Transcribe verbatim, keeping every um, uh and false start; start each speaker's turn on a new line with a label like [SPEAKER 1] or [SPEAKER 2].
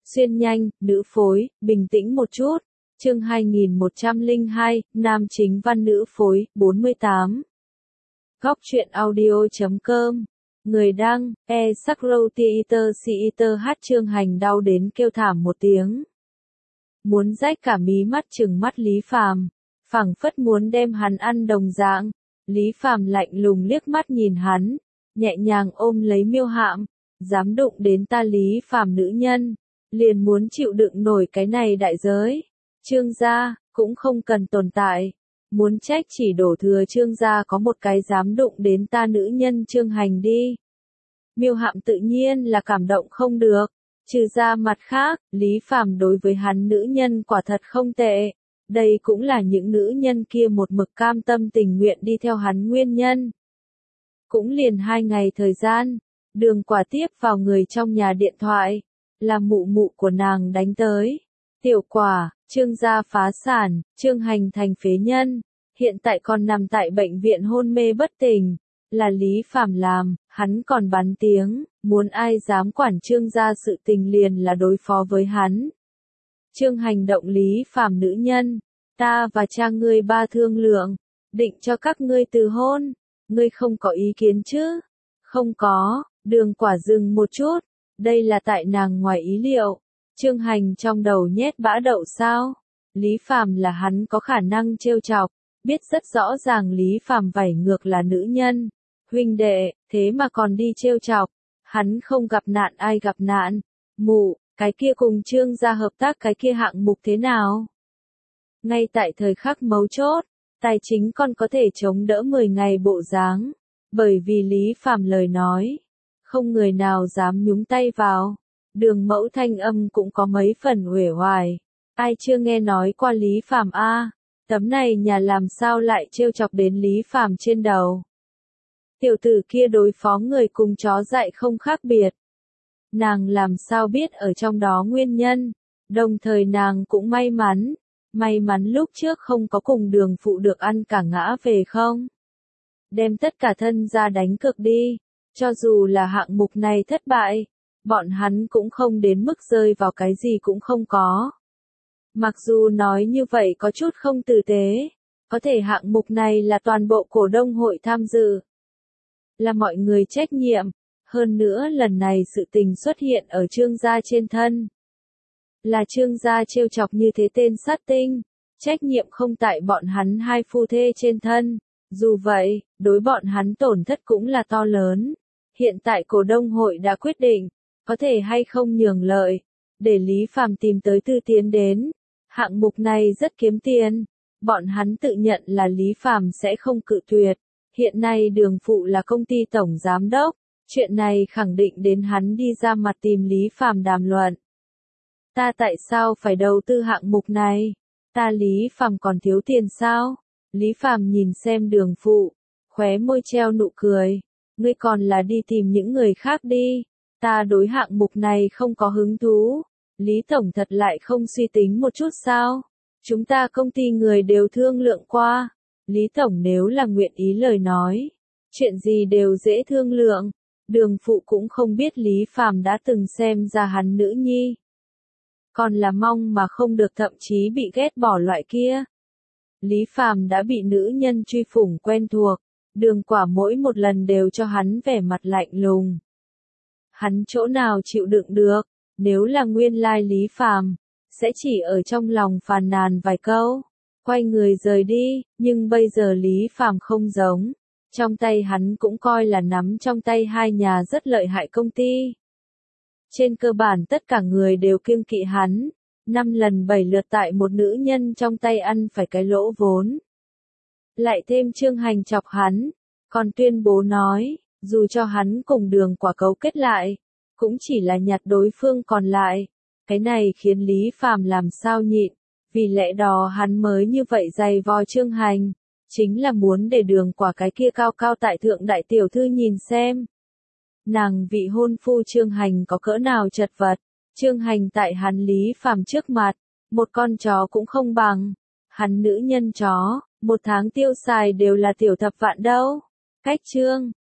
[SPEAKER 1] Xuyên nhanh, nữ phối, bình tĩnh một chút. Chương hai nghìn một trăm lẻ hai, nam chính văn nữ phối, bốn mươi tám. Góc truyện audio chấm com. Người đăng, e Sakro Theater Theater hát Trương Hành đau đến kêu thảm một tiếng. Muốn rách cả mí mắt trừng mắt Lý Phàm, phảng phất muốn đem hắn ăn đồng dạng. Lý Phàm lạnh lùng liếc mắt nhìn hắn, nhẹ nhàng ôm lấy Miêu Hạm, dám đụng đến ta Lý Phàm nữ nhân, liền muốn chịu đựng nổi cái này đại giới. Trương gia, cũng không cần tồn tại. Muốn trách chỉ đổ thừa Trương gia có một cái dám đụng đến ta nữ nhân Trương Hành đi. Miêu Hạm tự nhiên là cảm động không được. Trừ ra mặt khác, Lý Phàm đối với hắn nữ nhân quả thật không tệ. Đây cũng là những nữ nhân kia một mực cam tâm tình nguyện đi theo hắn nguyên nhân. Cũng liền hai ngày thời gian, Đường Quả tiếp vào người trong nhà điện thoại, là mụ mụ của nàng đánh tới. Tiểu Quả, Trương gia phá sản, Trương Hành thành phế nhân, hiện tại còn nằm tại bệnh viện hôn mê bất tỉnh, là Lý Phàm làm, hắn còn bắn tiếng, muốn ai dám quản Trương gia sự tình liền là đối phó với hắn. Trương Hành động Lý Phàm nữ nhân, ta và cha ngươi ba thương lượng, định cho các ngươi từ hôn, ngươi không có ý kiến chứ? Không có. Đường Quả dừng một chút, đây là tại nàng ngoài ý liệu. Trương Hành trong đầu nhét bã đậu sao? Lý Phàm là hắn có khả năng trêu chọc, biết rất rõ ràng Lý Phàm vảy ngược là nữ nhân, huynh đệ, thế mà còn đi trêu chọc, hắn không gặp nạn ai gặp nạn. Mụ, cái kia cùng Trương gia hợp tác cái kia hạng mục thế nào? Ngay tại thời khắc mấu chốt, tài chính còn có thể chống đỡ mười ngày bộ dáng, bởi vì Lý Phàm lời nói, không người nào dám nhúng tay vào. Đường Mẫu thanh âm cũng có mấy phần uể oải. Ai chưa nghe nói qua Lý Phàm a? Tấm này nhà làm sao lại trêu chọc đến Lý Phàm trên đầu? Tiểu tử kia đối phó người cùng chó dại không khác biệt. Nàng làm sao biết ở trong đó nguyên nhân? Đồng thời nàng cũng may mắn, may mắn lúc trước không có cùng Đường phụ được ăn cả ngã về không? Đem tất cả thân ra đánh cược đi, cho dù là hạng mục này thất bại, bọn hắn cũng không đến mức rơi vào cái gì cũng không có. Mặc dù nói như vậy có chút không tử tế, có thể hạng mục này là toàn bộ cổ đông hội tham dự, là mọi người trách nhiệm, hơn nữa lần này sự tình xuất hiện ở Trương gia trên thân. Là Trương gia trêu chọc như thế tên sát tinh, trách nhiệm không tại bọn hắn hai phu thê trên thân, dù vậy, đối bọn hắn tổn thất cũng là to lớn. Hiện tại cổ đông hội đã quyết định, có thể hay không nhường lợi, để Lý Phàm tìm tới Tư Tiến đến. Hạng mục này rất kiếm tiền, bọn hắn tự nhận là Lý Phàm sẽ không cự tuyệt. Hiện nay Đường phụ là công ty tổng giám đốc, chuyện này khẳng định đến hắn đi ra mặt tìm Lý Phàm đàm luận. Ta tại sao phải đầu tư hạng mục này? Ta Lý Phàm còn thiếu tiền sao? Lý Phàm nhìn xem Đường phụ, khóe môi treo nụ cười. Ngươi còn là đi tìm những người khác đi. Ta đối hạng mục này không có hứng thú. Lý Tổng thật lại không suy tính một chút sao? Chúng ta công ty người đều thương lượng qua. Lý Tổng nếu là nguyện ý lời nói, chuyện gì đều dễ thương lượng. Đường phụ cũng không biết Lý Phàm đã từng xem ra hắn nữ nhi. Còn là mong mà không được, thậm chí bị ghét bỏ loại kia. Lý Phàm đã bị nữ nhân truy phủng quen thuộc. Đường Quả mỗi một lần đều cho hắn vẻ mặt lạnh lùng. Hắn chỗ nào chịu đựng được, nếu là nguyên lai Lý Phàm, sẽ chỉ ở trong lòng phàn nàn vài câu, quay người rời đi, nhưng bây giờ Lý Phàm không giống, trong tay hắn cũng coi là nắm trong tay hai nhà rất lợi hại công ty. Trên cơ bản tất cả người đều kiêng kỵ hắn, năm lần bảy lượt tại một nữ nhân trong tay ăn phải cái lỗ vốn. Lại thêm Trương Hành chọc hắn, còn tuyên bố nói, dù cho hắn cùng Đường Quả cấu kết lại, cũng chỉ là nhặt đối phương còn lại. Cái này khiến Lý Phàm làm sao nhịn, vì lẽ đó hắn mới như vậy dày vò Trương Hành, chính là muốn để Đường Quả cái kia cao cao tại thượng đại tiểu thư nhìn xem. Nàng vị hôn phu Trương Hành có cỡ nào chật vật, Trương Hành tại hắn Lý Phàm trước mặt, một con chó cũng không bằng, hắn nữ nhân chó. Một tháng tiêu xài đều là tiểu thập vạn đâu. Cách Trương